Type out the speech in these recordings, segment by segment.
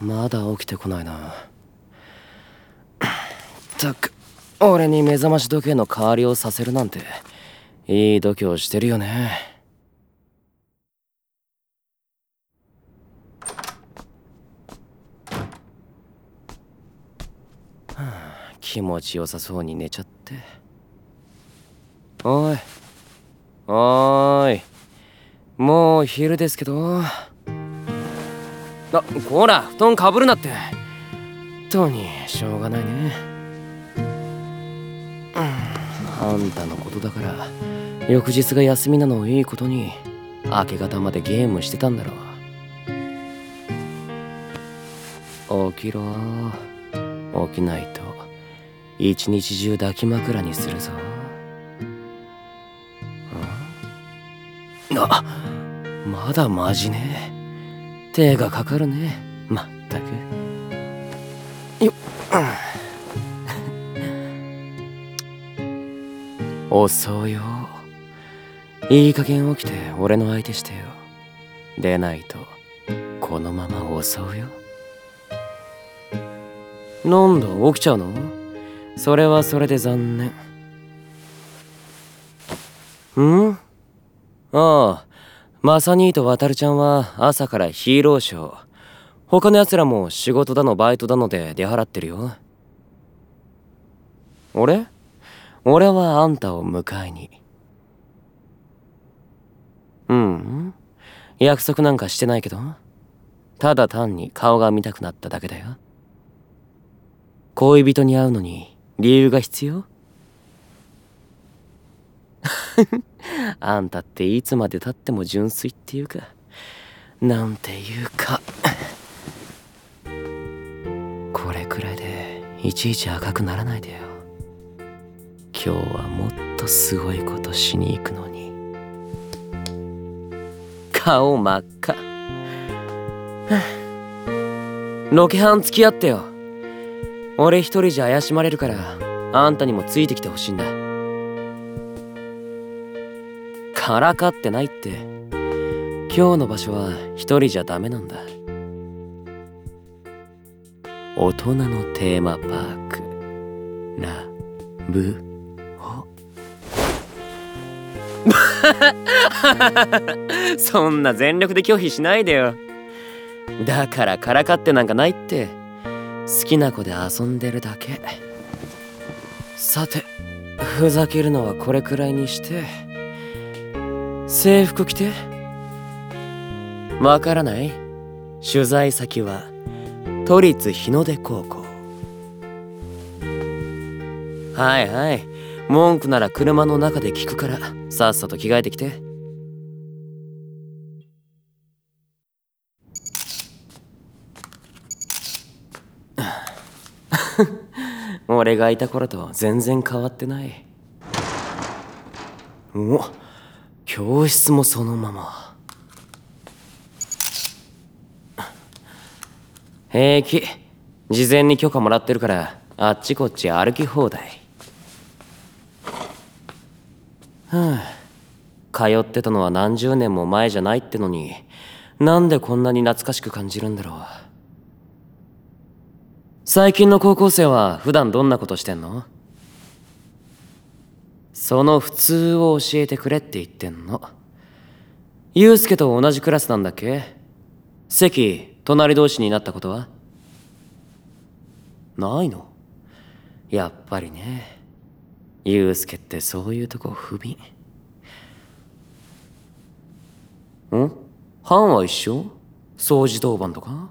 まだ起きてこないな。ったく、俺に目覚まし時計の代わりをさせるなんていい度胸してるよね。気持ちよさそうに寝ちゃって。おいおーい、もう昼ですけど。こら、布団かぶるなって。とにしょうがないね。あんたのことだから翌日が休みなのをいいことに明け方までゲームしてたんだろう。起きろ。起きないと一日中抱き枕にするぞ。まだマジね。手がかかるね。まったくよっ。遅いよ。いい加減起きて俺の相手してよ。でないとこのまま襲うよ。なんだ起きちゃうの？それはそれで残念。ああ、マサ兄とワタルちゃんは朝からヒーローショー。他の奴らも仕事だのバイトだので出払ってるよ。俺はあんたを迎えに。約束なんかしてないけど、ただ単に顔が見たくなっただけだよ。恋人に会うのに理由が必要？あんたっていつまでたっても純粋っていうか、なんていうか。これくらいでいちいち赤くならないでよ。今日はもっとすごいことしに行くのに。顔真っ赤。ロケハン付き合ってよ。俺一人じゃ怪しまれるからあんたにもついてきてほしいんだ。からかってないって。今日の場所は一人じゃダメなんだ。大人のテーマパークラブホ。そんな全力で拒否しないでよ。だからからかってなんかないって。好きな子で遊んでるだけ。さて、ふざけるのはこれくらいにして制服着て。わからない？取材先は都立日の出高校。はいはい、文句なら車の中で聞くからさっさと着替えてきて。俺がいた頃と全然変わってない。教室もそのまま。平気、事前に許可もらってるからあっちこっち歩き放題。通ってたのは何十年も前じゃないってのに、なんでこんなに懐かしく感じるんだろう。最近の高校生は普段どんなことしてんの？その普通を教えてくれって言ってんの。ユウスケと同じクラスなんだっけ？席隣同士になったことはないの？やっぱりね。ユウスケってそういうとこ不憫。班は一緒？掃除当番とか？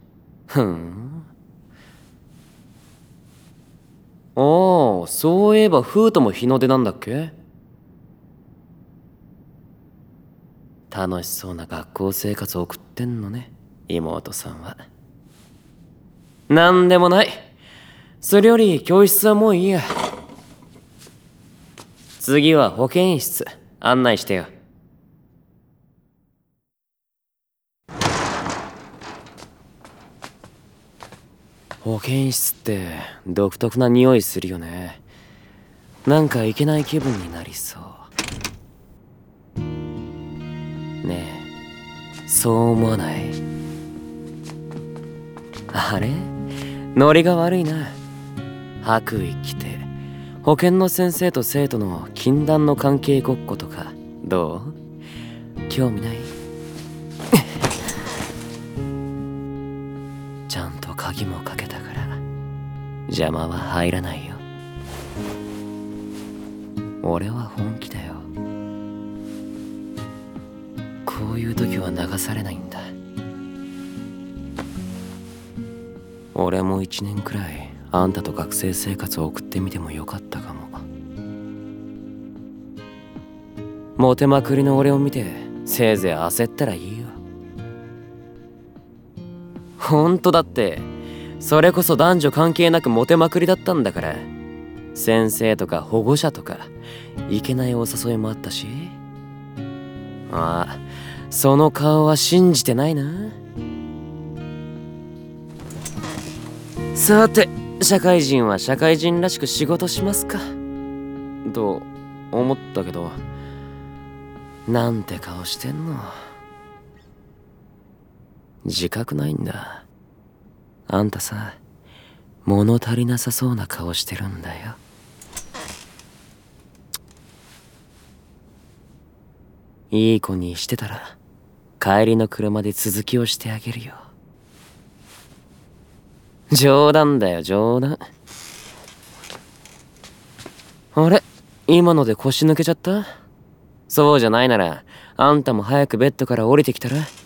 ああ、そういえばフートも日の出なんだっけ？楽しそうな学校生活を送ってんのね、妹さんは。なんでもない。それより教室はもういいや。次は保健室案内してよ。保健室って独特な匂いするよね。なんかいけない気分になりそう。ねえ、そう思わない？ あれ、ノリが悪いな。白衣着て保健の先生と生徒の禁断の関係ごっことかどう？興味ない？ちゃんと鍵もかけたから邪魔は入らないよ。俺は本気だよ。こういう時は流されないんだ。俺も1年くらいあんたと学生生活を送ってみてもよかったかも。モテまくりの俺を見てせいぜい焦ったらいいよ。ほんとだって、それこそ男女関係なくモテまくりだったんだから。先生とか保護者とかいけないお誘いもあったし。ああ、その顔は信じてないな。さて、社会人は社会人らしく仕事しますかと思ったけど、なんて顔してんの。自覚ないんだ。あんたさ、物足りなさそうな顔してるんだよ。いい子にしてたら帰りの車で続きをしてあげるよ。冗談だよ、冗談。あれ、今ので腰抜けちゃった？そうじゃないならあんたも早くベッドから降りてきたら？